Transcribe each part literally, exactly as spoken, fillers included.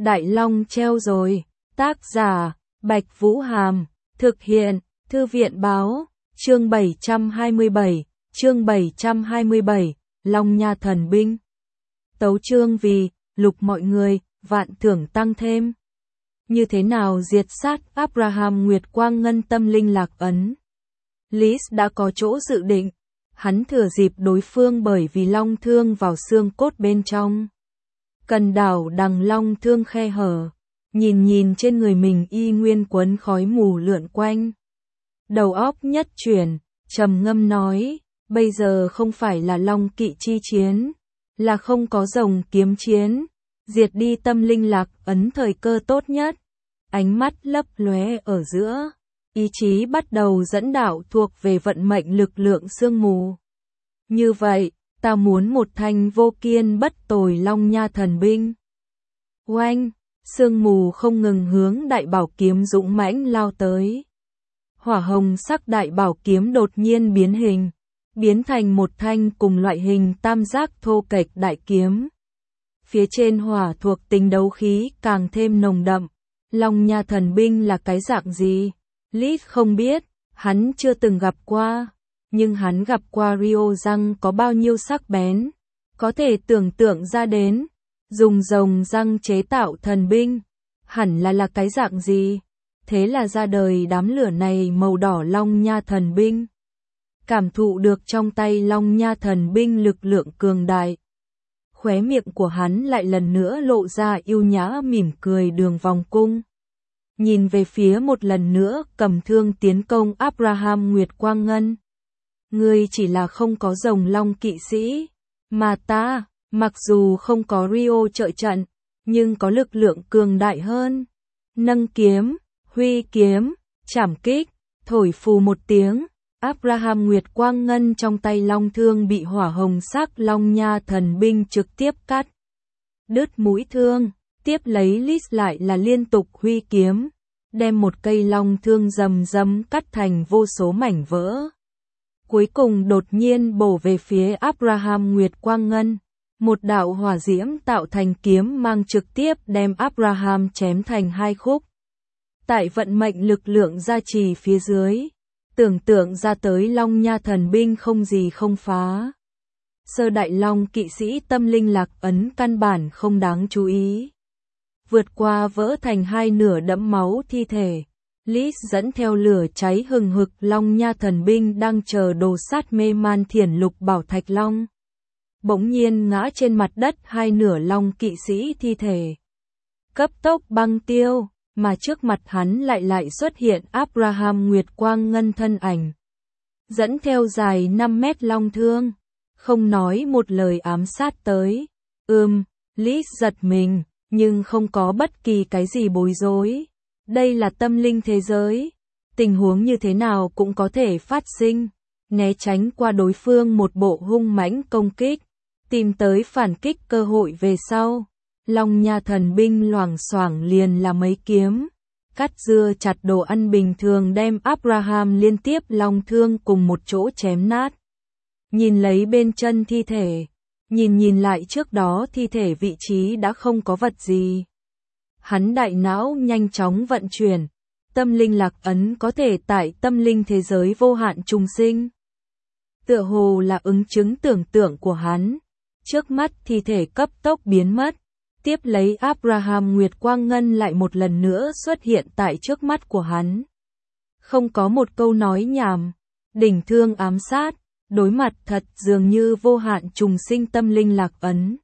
Đại Long treo rồi. Tác giả, Bạch Vũ Hàm. Thực hiện, Thư viện Báo. Chương bảy trăm hai mươi bảy. Chương bảy trăm hai mươi bảy. Long Nha Thần Binh. Tấu chương vì, lục mọi người, vạn thưởng tăng thêm. Như thế nào diệt sát Abraham Nguyệt Quang Ngân tâm linh lạc ấn? Lis đã có chỗ dự định. Hắn thừa dịp đối phương bởi vì long thương vào xương cốt bên trong. Cần đảo đằng long thương khe hở. Nhìn nhìn trên người mình y nguyên quấn khói mù lượn quanh. Đầu óc nhất chuyển, trầm ngâm nói, bây giờ không phải là long kỵ chi chiến, là không có rồng kiếm chiến, diệt đi tâm linh lạc ấn thời cơ tốt nhất. Ánh mắt lấp lóe ở giữa, ý chí bắt đầu dẫn đạo thuộc về vận mệnh lực lượng sương mù. Như vậy, ta muốn một thanh vô kiên bất tồi Long Nha thần binh. Oanh, sương mù không ngừng hướng đại bảo kiếm dũng mãnh lao tới. Hỏa hồng sắc đại bảo kiếm đột nhiên biến hình, biến thành một thanh cùng loại hình tam giác thô kệch đại kiếm. Phía trên hỏa thuộc tính đấu khí càng thêm nồng đậm. Long Nha thần binh là cái dạng gì? Lis không biết, hắn chưa từng gặp qua, nhưng hắn gặp qua Rio răng có bao nhiêu sắc bén, có thể tưởng tượng ra đến, dùng rồng răng chế tạo thần binh, hẳn là là cái dạng gì? Thế là ra đời đám lửa này màu đỏ Long Nha thần binh. Cảm thụ được trong tay Long Nha thần binh lực lượng cường đại. Khóe miệng của hắn lại lần nữa lộ ra yêu nhã mỉm cười đường vòng cung. Nhìn về phía một lần nữa cầm thương tiến công Abraham Nguyệt Quang Ngân. Ngươi chỉ là không có rồng long kỵ sĩ, mà ta, mặc dù không có Rio trợ trận, nhưng có lực lượng cường đại hơn. Nâng kiếm, huy kiếm, chảm kích, thổi phù một tiếng. Abraham Nguyệt Quang Ngân trong tay long thương bị hỏa hồng sắc Long Nha thần binh trực tiếp cắt đứt mũi thương, tiếp lấy Lis lại là liên tục huy kiếm, đem một cây long thương rầm rầm cắt thành vô số mảnh vỡ. Cuối cùng đột nhiên bổ về phía Abraham Nguyệt Quang Ngân, một đạo hỏa diễm tạo thành kiếm mang trực tiếp đem Abraham chém thành hai khúc. Tại vận mệnh lực lượng gia trì phía dưới, tưởng tượng ra tới Long Nha thần binh không gì không phá. Sơ đại long kỵ sĩ tâm linh lạc ấn căn bản không đáng chú ý. Vượt qua vỡ thành hai nửa đẫm máu thi thể, Lis dẫn theo lửa cháy hừng hực Long Nha thần binh đang chờ đồ sát mê man thiển lục bảo thạch long. Bỗng nhiên ngã trên mặt đất hai nửa long kỵ sĩ thi thể. Cấp tốc băng tiêu. Mà trước mặt hắn lại lại xuất hiện Abraham Nguyệt Quang Ngân thân ảnh. Dẫn theo dài năm mét long thương. Không nói một lời ám sát tới. Ừm, Lis giật mình, nhưng không có bất kỳ cái gì bối rối. Đây là tâm linh thế giới. Tình huống như thế nào cũng có thể phát sinh. Né tránh qua đối phương một bộ hung mãnh công kích. Tìm tới phản kích cơ hội về sau. Long Nha thần binh loảng xoảng liền là mấy kiếm, cắt dưa chặt đồ ăn bình thường đem Abraham liên tiếp long thương cùng một chỗ chém nát. Nhìn lấy bên chân thi thể, nhìn nhìn lại trước đó thi thể vị trí đã không có vật gì. Hắn đại não nhanh chóng vận chuyển, tâm linh lạc ấn có thể tại tâm linh thế giới vô hạn trùng sinh. Tựa hồ là ứng chứng tưởng tượng của hắn, trước mắt thi thể cấp tốc biến mất. Tiếp lấy Abraham Nguyệt Quang Ngân lại một lần nữa xuất hiện tại trước mắt của hắn. Không có một câu nói nhảm, đỉnh thương ám sát, đối mặt thật dường như vô hạn trùng sinh tâm linh lạc ấn.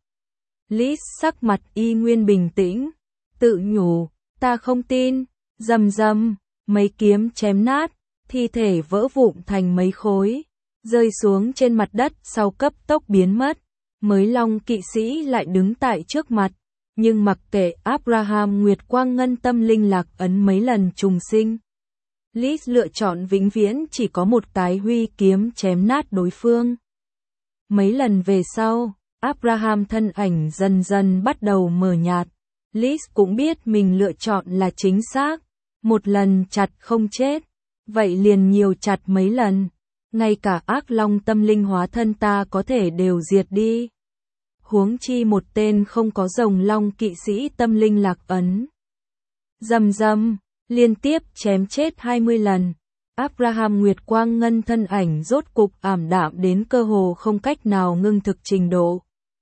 Lis sắc mặt y nguyên bình tĩnh, tự nhủ, ta không tin, rầm rầm, mấy kiếm chém nát, thi thể vỡ vụn thành mấy khối, rơi xuống trên mặt đất sau cấp tốc biến mất, mới long kỵ sĩ lại đứng tại trước mặt. Nhưng mặc kệ Abraham Nguyệt Quang Ngân tâm linh lạc ấn mấy lần trùng sinh, Lis lựa chọn vĩnh viễn chỉ có một cái huy kiếm chém nát đối phương. Mấy lần về sau, Abraham thân ảnh dần dần bắt đầu mờ nhạt. Lis cũng biết mình lựa chọn là chính xác. Một lần chặt không chết, vậy liền nhiều chặt mấy lần. Ngay cả ác long tâm linh hóa thân ta có thể đều diệt đi. huống chi một tên không có rồng long kỵ sĩ tâm linh lạc ấn. Rầm rầm, liên tiếp chém chết hai mươi lần. Abraham Nguyệt Quang Ngân thân ảnh rốt cục ảm đạm đến cơ hồ không cách nào ngưng thực trình độ.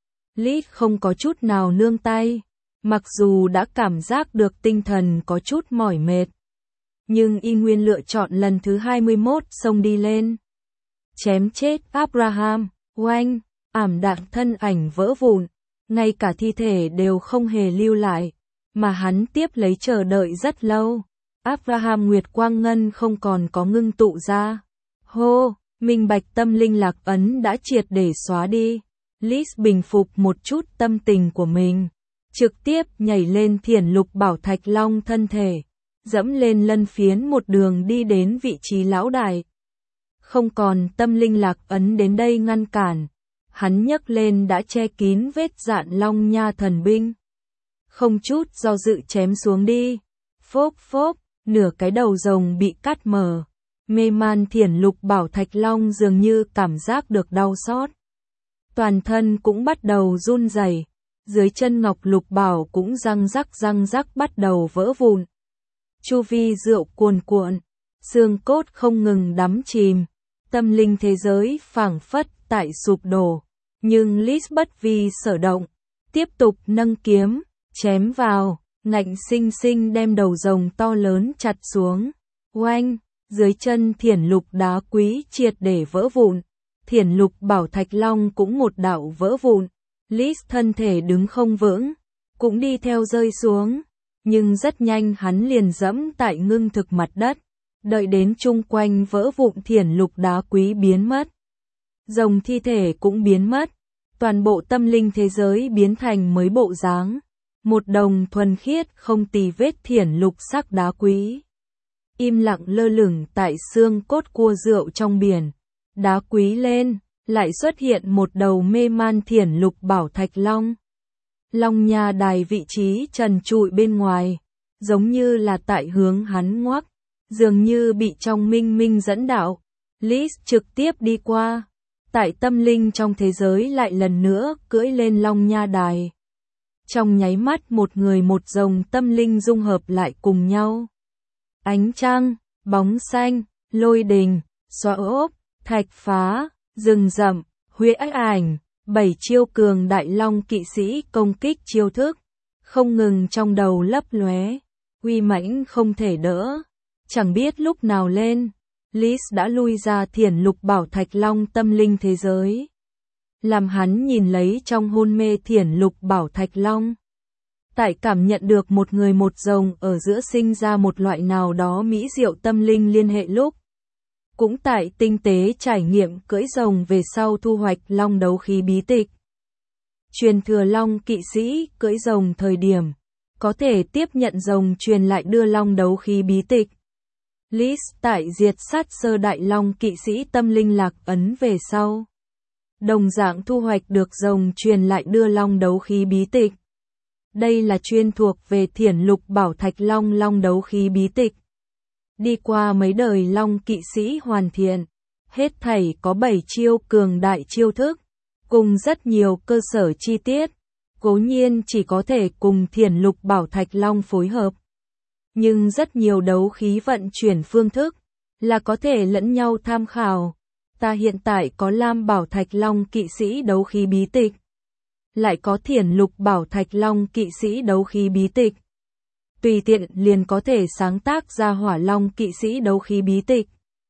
Lít không có chút nào nương tay, mặc dù đã cảm giác được tinh thần có chút mỏi mệt. Nhưng y nguyên lựa chọn lần thứ hai mươi mốt xông đi lên. Chém chết Abraham, oanh, ảm đạm thân ảnh vỡ vụn, ngay cả thi thể đều không hề lưu lại, mà hắn tiếp lấy chờ đợi rất lâu. Abraham Nguyệt Quang Ngân không còn có ngưng tụ ra. Hô, minh bạch tâm linh lạc ấn đã triệt để xóa đi. Lis bình phục một chút tâm tình của mình, trực tiếp nhảy lên thiền lục bảo thạch long thân thể, dẫm lên lân phiến một đường đi đến vị trí lão đại. Không còn tâm linh lạc ấn đến đây ngăn cản, hắn nhấc lên đã che kín vết dạn long nha thần binh. Không chút do dự chém xuống đi. Phốp phốp, nửa cái đầu rồng bị cắt mở. Mê man thiền lục bảo thạch long dường như cảm giác được đau xót. Toàn thân cũng bắt đầu run rẩy, dưới chân ngọc lục bảo cũng răng rắc răng rắc bắt đầu vỡ vụn. Chu vi rượu cuồn cuộn, xương cốt không ngừng đắm chìm, tâm linh thế giới phảng phất tại sụp đổ, nhưng Lis bất vi sở động, tiếp tục nâng kiếm, chém vào, ngạnh sinh sinh đem đầu rồng to lớn chặt xuống. Oanh, dưới chân thiền lục đá quý triệt để vỡ vụn. Thiền lục bảo thạch long cũng một đạo vỡ vụn. Lis thân thể đứng không vững, cũng đi theo rơi xuống. Nhưng rất nhanh hắn liền dẫm tại ngưng thực mặt đất. Đợi đến chung quanh vỡ vụn thiền lục đá quý biến mất. Rồng thi thể cũng biến mất. Toàn bộ tâm linh thế giới biến thành mới bộ dáng. Một đồng thuần khiết không tì vết thiền lục sắc đá quý. Im lặng lơ lửng tại xương cốt cua rượu trong biển. Đá quý lên, lại xuất hiện một đầu mê man thiền lục bảo thạch long. Long nha đài vị trí trần trụi bên ngoài, giống như là tại hướng hắn ngoắc, dường như bị trong minh minh dẫn đạo. Lis trực tiếp đi qua, tại tâm linh trong thế giới lại lần nữa cưỡi lên long nha đài. Trong nháy mắt một người một rồng tâm linh dung hợp lại cùng nhau. Ánh trăng, bóng xanh, lôi đình, xóa ốp, thạch phá, rừng rậm, huyễn ảnh, bảy chiêu cường đại long kỵ sĩ công kích chiêu thức, không ngừng trong đầu lấp lóe, uy mãnh không thể đỡ. Chẳng biết lúc nào lên, Lis đã lui ra thiền lục bảo thạch long tâm linh thế giới. Làm hắn nhìn lấy trong hôn mê thiền lục bảo thạch long. Tại cảm nhận được một người một rồng ở giữa sinh ra một loại nào đó mỹ diệu tâm linh liên hệ lúc. Cũng tại tinh tế trải nghiệm cưỡi rồng về sau thu hoạch long đấu khí bí tịch. Truyền thừa long kỵ sĩ cưỡi rồng thời điểm, có thể tiếp nhận rồng truyền lại đưa long đấu khí bí tịch. Lis tại diệt sát sơ đại long kỵ sĩ tâm linh lạc ấn về sau. Đồng dạng thu hoạch được rồng truyền lại đưa long đấu khí bí tịch. Đây là chuyên thuộc về thiền lục bảo thạch long long đấu khí bí tịch. Đi qua mấy đời long kỵ sĩ hoàn thiện, hết thảy có bảy chiêu cường đại chiêu thức, cùng rất nhiều cơ sở chi tiết, cố nhiên chỉ có thể cùng thiền lục bảo thạch long phối hợp. Nhưng rất nhiều đấu khí vận chuyển phương thức, là có thể lẫn nhau tham khảo. Ta hiện tại có lam bảo thạch long kỵ sĩ đấu khí bí tịch. Lại có thiền lục bảo thạch long kỵ sĩ đấu khí bí tịch. Tùy tiện liền có thể sáng tác ra hỏa long kỵ sĩ đấu khí bí tịch.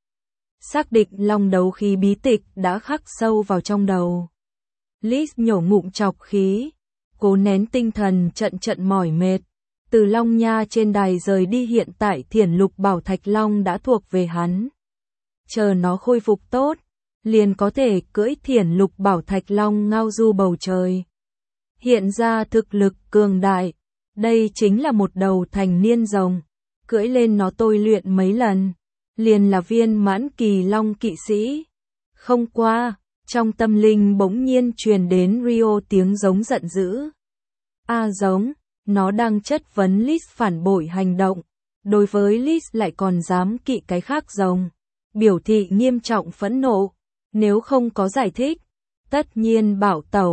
Xác định long đấu khí bí tịch đã khắc sâu vào trong đầu. Lis nhổ ngụm chọc khí, cố nén tinh thần trận trận mỏi mệt. Từ long nha trên đài rời đi, hiện tại thiền lục bảo thạch long đã thuộc về hắn. Chờ nó khôi phục tốt, liền có thể cưỡi thiền lục bảo thạch long ngao du bầu trời. Hiện ra thực lực cường đại, đây chính là một đầu thành niên rồng, cưỡi lên nó tôi luyện mấy lần, liền là viên mãn kỳ long kỵ sĩ. Không qua, trong tâm linh bỗng nhiên truyền đến Rio tiếng giống giận dữ. A giống, nó đang chất vấn Lis phản bội hành động, đối với Lis lại còn dám kỵ cái khác rồng, biểu thị nghiêm trọng phẫn nộ, nếu không có giải thích, tất nhiên bảo tẩu,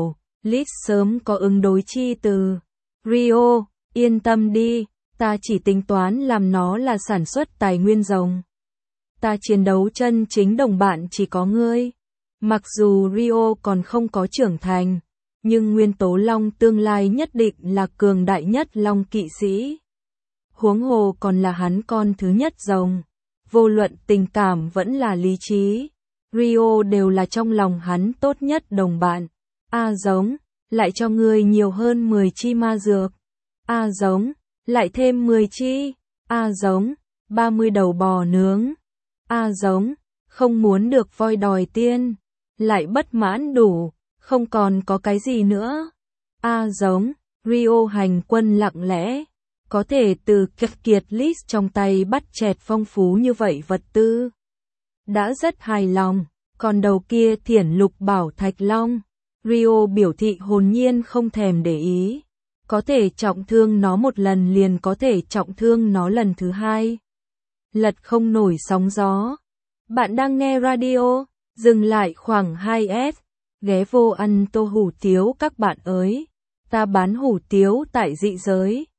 Lis sớm có ứng đối chi từ. Rio, yên tâm đi, ta chỉ tính toán làm nó là sản xuất tài nguyên rồng. Ta chiến đấu chân chính đồng bạn chỉ có ngươi. Mặc dù Rio còn không có trưởng thành, nhưng nguyên tố long tương lai nhất định là cường đại nhất long kỵ sĩ. Huống hồ còn là hắn con thứ nhất rồng. Vô luận tình cảm vẫn là lý trí, Rio đều là trong lòng hắn tốt nhất đồng bạn. A giống, lại cho ngươi nhiều hơn mười chi ma dược. A giống, lại thêm mười chi. A giống, ba mươi đầu bò nướng. A giống, không muốn được voi đòi tiên. Lại bất mãn đủ, không còn có cái gì nữa. A giống, Rio hành quân lặng lẽ. Có thể từ kiệt list trong tay bắt chẹt phong phú như vậy vật tư. Đã rất hài lòng, còn đầu kia thiển lục bảo thạch long. Rio biểu thị hồn nhiên không thèm để ý. Có thể trọng thương nó một lần liền có thể trọng thương nó lần thứ hai. Lật không nổi sóng gió. Bạn đang nghe radio, dừng lại khoảng hai phút, ghé vô ăn tô hủ tiếu các bạn ơi. Ta bán hủ tiếu tại dị giới.